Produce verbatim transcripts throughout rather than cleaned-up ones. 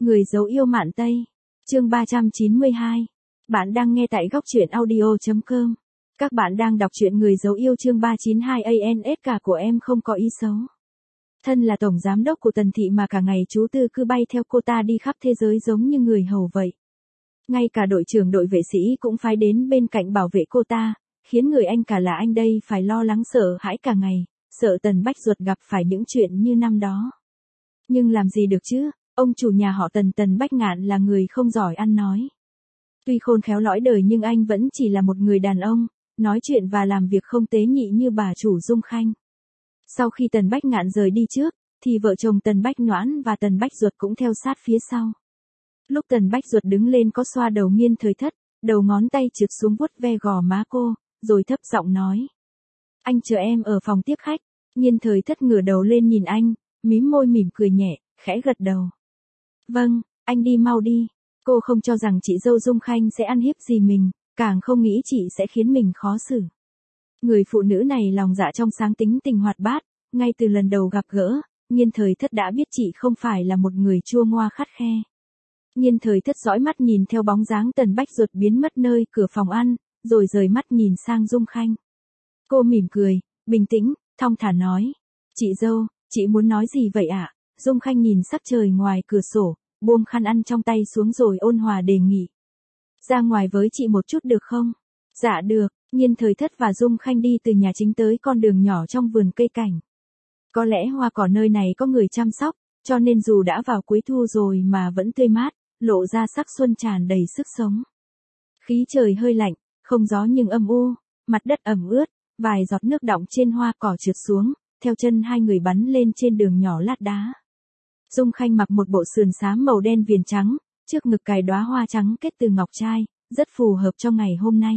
Người dấu yêu Mạn Tây. Chương ba trăm chín mươi hai. Bạn đang nghe tại góc truyện audio chấm com. Các bạn đang đọc truyện Người dấu yêu chương ba trăm chín mươi hai a en ét cả của em không có ý xấu. Thân là tổng giám đốc của Tần Thị mà cả ngày chú Tư cứ bay theo cô ta đi khắp thế giới giống như người hầu vậy. Ngay cả đội trưởng đội vệ sĩ cũng phải đến bên cạnh bảo vệ cô ta, khiến người anh cả là anh đây phải lo lắng sợ hãi cả ngày, sợ Tần Bách Duật gặp phải những chuyện như năm đó. Nhưng làm gì được chứ, ông chủ nhà họ Tần Tần Bách Ngạn là người không giỏi ăn nói. Tuy khôn khéo lõi đời nhưng anh vẫn chỉ là một người đàn ông, nói chuyện và làm việc không tế nhị như bà chủ Dung Khanh. Sau khi Tần Bách Ngạn rời đi trước, thì vợ chồng Tần Bách Noãn và Tần Bách Duật cũng theo sát phía sau. Lúc Tần Bách Duật đứng lên có xoa đầu Nghiên Thời Thất, đầu ngón tay trượt xuống vuốt ve gò má cô, rồi thấp giọng nói. Anh chờ em ở phòng tiếp khách. Nghiên Thời Thất ngửa đầu lên nhìn anh, mím môi mỉm cười nhẹ, khẽ gật đầu. Vâng, anh đi mau đi. Cô không cho rằng chị dâu Dung Khanh sẽ ăn hiếp gì mình, càng không nghĩ chị sẽ khiến mình khó xử. Người phụ nữ này lòng dạ trong sáng, tính tình hoạt bát, ngay từ lần đầu gặp gỡ, Nghiên Thời Thất đã biết chị không phải là một người chua ngoa khắt khe. Nghiên Thời Thất dõi mắt nhìn theo bóng dáng Tần Bách Duật biến mất nơi cửa phòng ăn, rồi rời mắt nhìn sang Dung Khanh. Cô mỉm cười, bình tĩnh, thong thả nói. Chị dâu, chị muốn nói gì vậy ạ? Dung Khanh nhìn sắc trời ngoài cửa sổ, buông khăn ăn trong tay xuống rồi ôn hòa đề nghị. Ra ngoài với chị một chút được không? Dạ được. Nghiên Thời Thất và Dung Khanh đi từ nhà chính tới con đường nhỏ trong vườn cây cảnh. Có lẽ hoa cỏ nơi này có người chăm sóc, cho nên dù đã vào cuối thu rồi mà vẫn tươi mát, lộ ra sắc xuân tràn đầy sức sống. Khí trời hơi lạnh, không gió nhưng âm u, mặt đất ẩm ướt, vài giọt nước đọng trên hoa cỏ trượt xuống, theo chân hai người bắn lên trên đường nhỏ lát đá. Dung Khanh mặc một bộ sườn xám màu đen viền trắng, trước ngực cài đóa hoa trắng kết từ ngọc trai, rất phù hợp cho ngày hôm nay.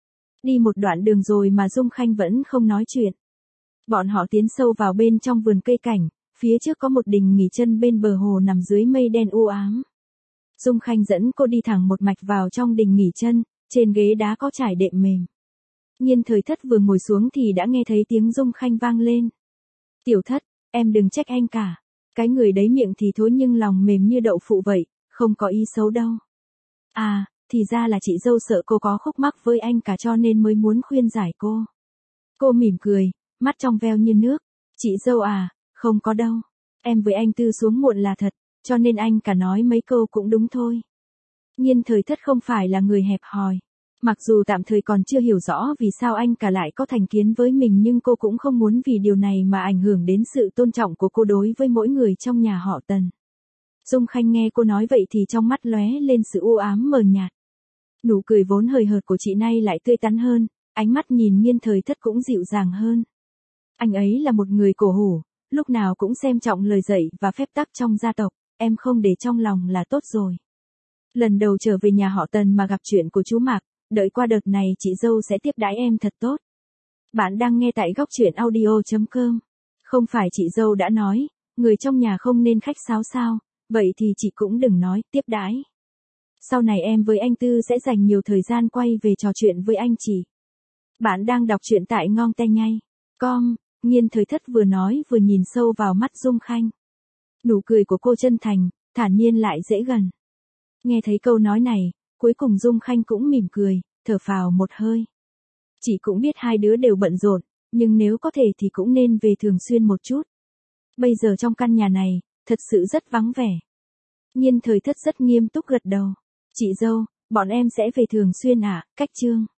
Đi một đoạn đường rồi mà Dung Khanh vẫn không nói chuyện. Bọn họ tiến sâu vào bên trong vườn cây cảnh, phía trước có một đình nghỉ chân bên bờ hồ nằm dưới mây đen u ám. Dung Khanh dẫn cô đi thẳng một mạch vào trong đình nghỉ chân, trên ghế đá có trải đệm mềm. Nghiên Thời Thất vừa ngồi xuống thì đã nghe thấy tiếng Dung Khanh vang lên. Tiểu Thất, em đừng trách anh cả. Cái người đấy miệng thì thối nhưng lòng mềm như đậu phụ vậy, không có ý xấu đâu. À, thì ra là chị dâu sợ cô có khúc mắc với anh cả cho nên mới muốn khuyên giải cô. Cô mỉm cười, mắt trong veo như nước. Chị dâu à, không có đâu. Em với anh Tư xuống muộn là thật, cho nên anh cả nói mấy câu cũng đúng thôi. Nghiên Thời Thất không phải là người hẹp hòi. Mặc dù tạm thời còn chưa hiểu rõ vì sao anh cả lại có thành kiến với mình nhưng cô cũng không muốn vì điều này mà ảnh hưởng đến sự tôn trọng của cô đối với mỗi người trong nhà họ Tần. Dung Khanh nghe cô nói vậy thì trong mắt lóe lên sự u ám mờ nhạt. Nụ cười vốn hời hợt của chị nay lại tươi tắn hơn, ánh mắt nhìn Nghiên Thời Thất cũng dịu dàng hơn. Anh ấy là một người cổ hủ, lúc nào cũng xem trọng lời dạy và phép tắc trong gia tộc, em không để trong lòng là tốt rồi. Lần đầu trở về nhà họ Tần mà gặp chuyện của chú Mạc, đợi qua đợt này chị dâu sẽ tiếp đãi em thật tốt. Bạn đang nghe tại góc truyện audio chấm com. Không phải chị dâu đã nói, người trong nhà không nên khách sáo sao, vậy thì chị cũng đừng nói tiếp đãi. Sau này em với anh Tư sẽ dành nhiều thời gian quay về trò chuyện với anh chị. Bạn đang đọc truyện tại ngon te nhây com. Nghiên Thời Thất vừa nói vừa nhìn sâu vào mắt Dung Khanh. Nụ cười của cô chân thành, thản nhiên lại dễ gần. Nghe thấy câu nói này, cuối cùng Dung Khanh cũng mỉm cười, thở phào một hơi. Chị cũng biết hai đứa đều bận rộn, nhưng nếu có thể thì cũng nên về thường xuyên một chút. Bây giờ trong căn nhà này, thật sự rất vắng vẻ. Nghiên Thời Thất rất nghiêm túc gật đầu. Chị dâu, bọn em sẽ về thường xuyên ạ, à, cách chương.